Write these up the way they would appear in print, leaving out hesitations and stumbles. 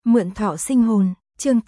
Mượn thọ sinh hồn, chương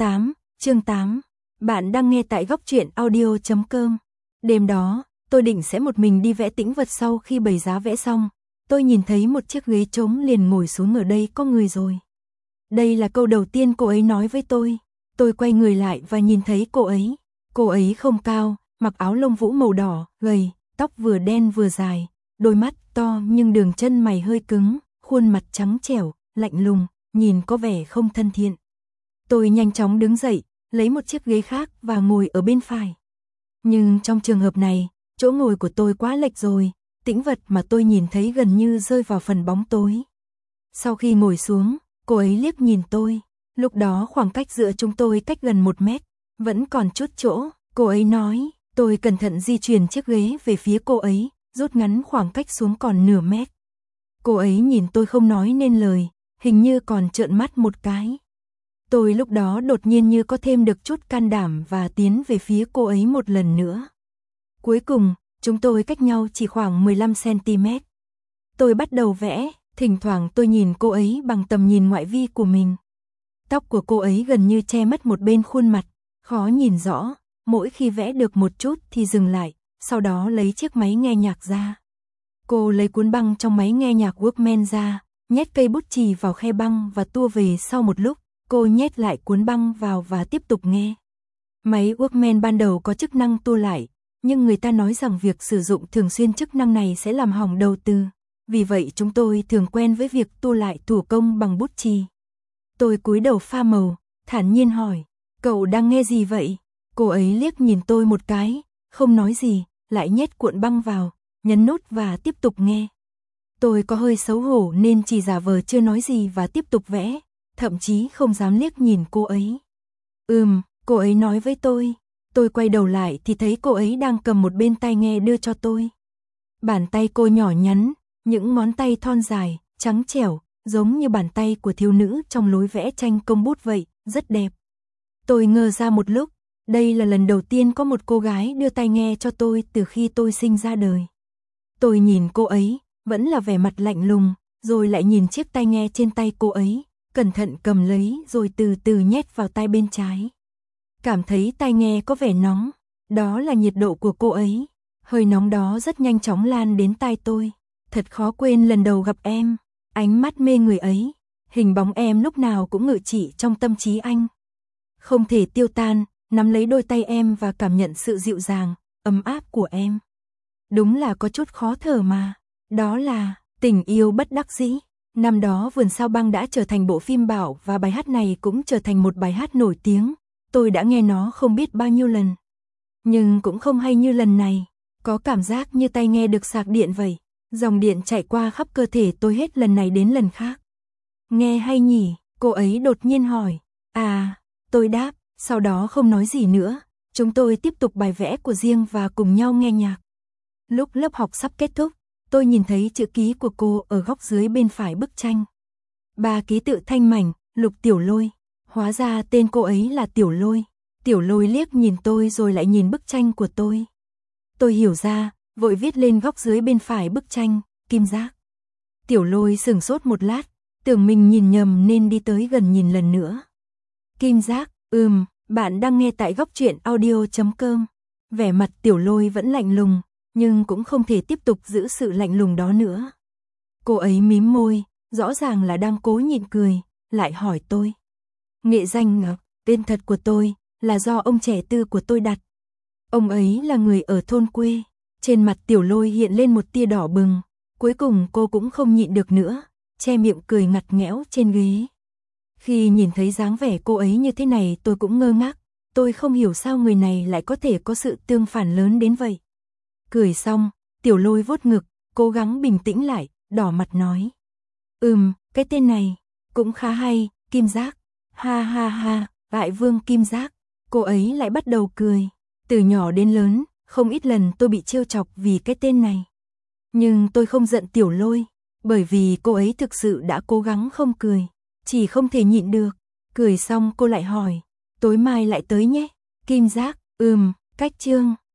8. Bạn đang nghe tại góc truyện audio.com. Đêm đó, tôi định sẽ một mình đi vẽ tĩnh vật. Sau khi bày giá vẽ xong, tôi nhìn thấy một chiếc ghế trống liền ngồi xuống. Ở đây có người rồi. Đây là câu đầu tiên cô ấy nói với tôi. Tôi quay người lại và nhìn thấy cô ấy. Cô ấy không cao, mặc áo lông vũ màu đỏ, gầy, tóc vừa đen vừa dài, đôi mắt to nhưng đường chân mày hơi cứng, khuôn mặt trắng trẻo, lạnh lùng, nhìn có vẻ không thân thiện. Tôi nhanh chóng đứng dậy, lấy một chiếc ghế khác và ngồi ở bên phải. Nhưng trong trường hợp này, chỗ ngồi của tôi quá lệch rồi, tĩnh vật mà tôi nhìn thấy gần như rơi vào phần bóng tối. Sau khi ngồi xuống, cô ấy liếc nhìn tôi. Lúc đó khoảng cách giữa chúng tôi cách gần 1 mét, vẫn còn chút chỗ. Cô ấy nói, tôi cẩn thận di chuyển chiếc ghế về phía cô ấy, rút ngắn khoảng cách xuống còn nửa mét. Cô ấy nhìn tôi không nói nên lời, hình như còn trợn mắt một cái. Tôi lúc đó đột nhiên như có thêm được chút can đảm và tiến về phía cô ấy một lần nữa. Cuối cùng, chúng tôi cách nhau chỉ khoảng 15 cm. Tôi bắt đầu vẽ, thỉnh thoảng tôi nhìn cô ấy bằng tầm nhìn ngoại vi của mình. Tóc của cô ấy gần như che mất một bên khuôn mặt, khó nhìn rõ, mỗi khi vẽ được một chút thì dừng lại, sau đó lấy chiếc máy nghe nhạc ra. Cô lấy cuốn băng trong máy nghe nhạc Walkman ra, nhét cây bút chì vào khe băng và tua về. Sau một lúc, cô nhét lại cuốn băng vào và tiếp tục nghe. Máy Walkman ban đầu có chức năng tua lại, nhưng người ta nói rằng việc sử dụng thường xuyên chức năng này sẽ làm hỏng đầu tư. Vì vậy chúng tôi thường quen với việc tua lại thủ công bằng bút chì. Tôi cúi đầu pha màu, thản nhiên hỏi, cậu đang nghe gì vậy? Cô ấy liếc nhìn tôi một cái, không nói gì, lại nhét cuộn băng vào, nhấn nút và tiếp tục nghe. Tôi có hơi xấu hổ nên chỉ giả vờ chưa nói gì và tiếp tục vẽ, thậm chí không dám liếc nhìn cô ấy. Cô ấy nói với tôi. Tôi quay đầu lại thì thấy cô ấy đang cầm một bên tai nghe đưa cho tôi. Bàn tay cô nhỏ nhắn, những ngón tay thon dài, trắng trẻo, giống như bàn tay của thiếu nữ trong lối vẽ tranh công bút vậy, rất đẹp. Tôi ngơ ra một lúc, đây là lần đầu tiên có một cô gái đưa tai nghe cho tôi từ khi tôi sinh ra đời. Tôi nhìn cô ấy, vẫn là vẻ mặt lạnh lùng, rồi lại nhìn chiếc tai nghe trên tay cô ấy, cẩn thận cầm lấy rồi từ từ nhét vào tai bên trái. Cảm thấy tai nghe có vẻ nóng, đó là nhiệt độ của cô ấy. Hơi nóng đó rất nhanh chóng lan đến tai tôi. Thật khó quên lần đầu gặp em, ánh mắt mê người ấy, hình bóng em lúc nào cũng ngự trị trong tâm trí anh. Không thể tiêu tan, nắm lấy đôi tay em và cảm nhận sự dịu dàng, ấm áp của em. Đúng là có chút khó thở mà, đó là tình yêu bất đắc dĩ. Năm đó Vườn Sao Băng đã trở thành bộ phim Bảo và bài hát này cũng trở thành một bài hát nổi tiếng. Tôi đã nghe nó không biết bao nhiêu lần. Nhưng cũng không hay như lần này, có cảm giác như tai nghe được sạc điện vậy. Dòng điện chạy qua khắp cơ thể tôi hết lần này đến lần khác. Nghe hay nhỉ? Cô ấy đột nhiên hỏi. Tôi đáp, sau đó không nói gì nữa. Chúng tôi tiếp tục bài vẽ của riêng và cùng nhau nghe nhạc. Lúc lớp học sắp kết thúc, tôi nhìn thấy chữ ký của cô ở góc dưới bên phải bức tranh. 3 ký tự thanh mảnh, Lục Tiểu Lôi. Hóa ra tên cô ấy là Tiểu Lôi. Tiểu Lôi liếc nhìn tôi rồi lại nhìn bức tranh của tôi. Tôi hiểu ra, vội viết lên góc dưới bên phải bức tranh, Kim Giác. Tiểu Lôi sửng sốt một lát, tưởng mình nhìn nhầm nên đi tới gần nhìn lần nữa. Kim Giác, bạn đang nghe tại góc truyện audio.com. Vẻ mặt Tiểu Lôi vẫn lạnh lùng, nhưng cũng không thể tiếp tục giữ sự lạnh lùng đó nữa. Cô ấy mím môi, rõ ràng là đang cố nhịn cười, lại hỏi tôi. Nghệ danh Ngọc, tên thật của tôi, là do ông trẻ tư của tôi đặt. Ông ấy là người ở thôn quê. Trên mặt Tiểu Lôi hiện lên một tia đỏ bừng. Cuối cùng cô cũng không nhịn được nữa, che miệng cười ngặt nghẽo trên ghế. Khi nhìn thấy dáng vẻ cô ấy như thế này tôi cũng ngơ ngác. Tôi không hiểu sao người này lại có thể có sự tương phản lớn đến vậy. Cười xong, Tiểu Lôi vuốt ngực, cố gắng bình tĩnh lại, đỏ mặt nói. Cái tên này cũng khá hay, Kim Giác. Ha ha ha, Đại Vương Kim Giác. Cô ấy lại bắt đầu cười. Từ nhỏ đến lớn, không ít lần tôi bị trêu chọc vì cái tên này. Nhưng tôi không giận Tiểu Lôi, bởi vì cô ấy thực sự đã cố gắng không cười, chỉ không thể nhịn được. Cười xong cô lại hỏi, tối mai lại tới nhé. Kim Giác, cách chương.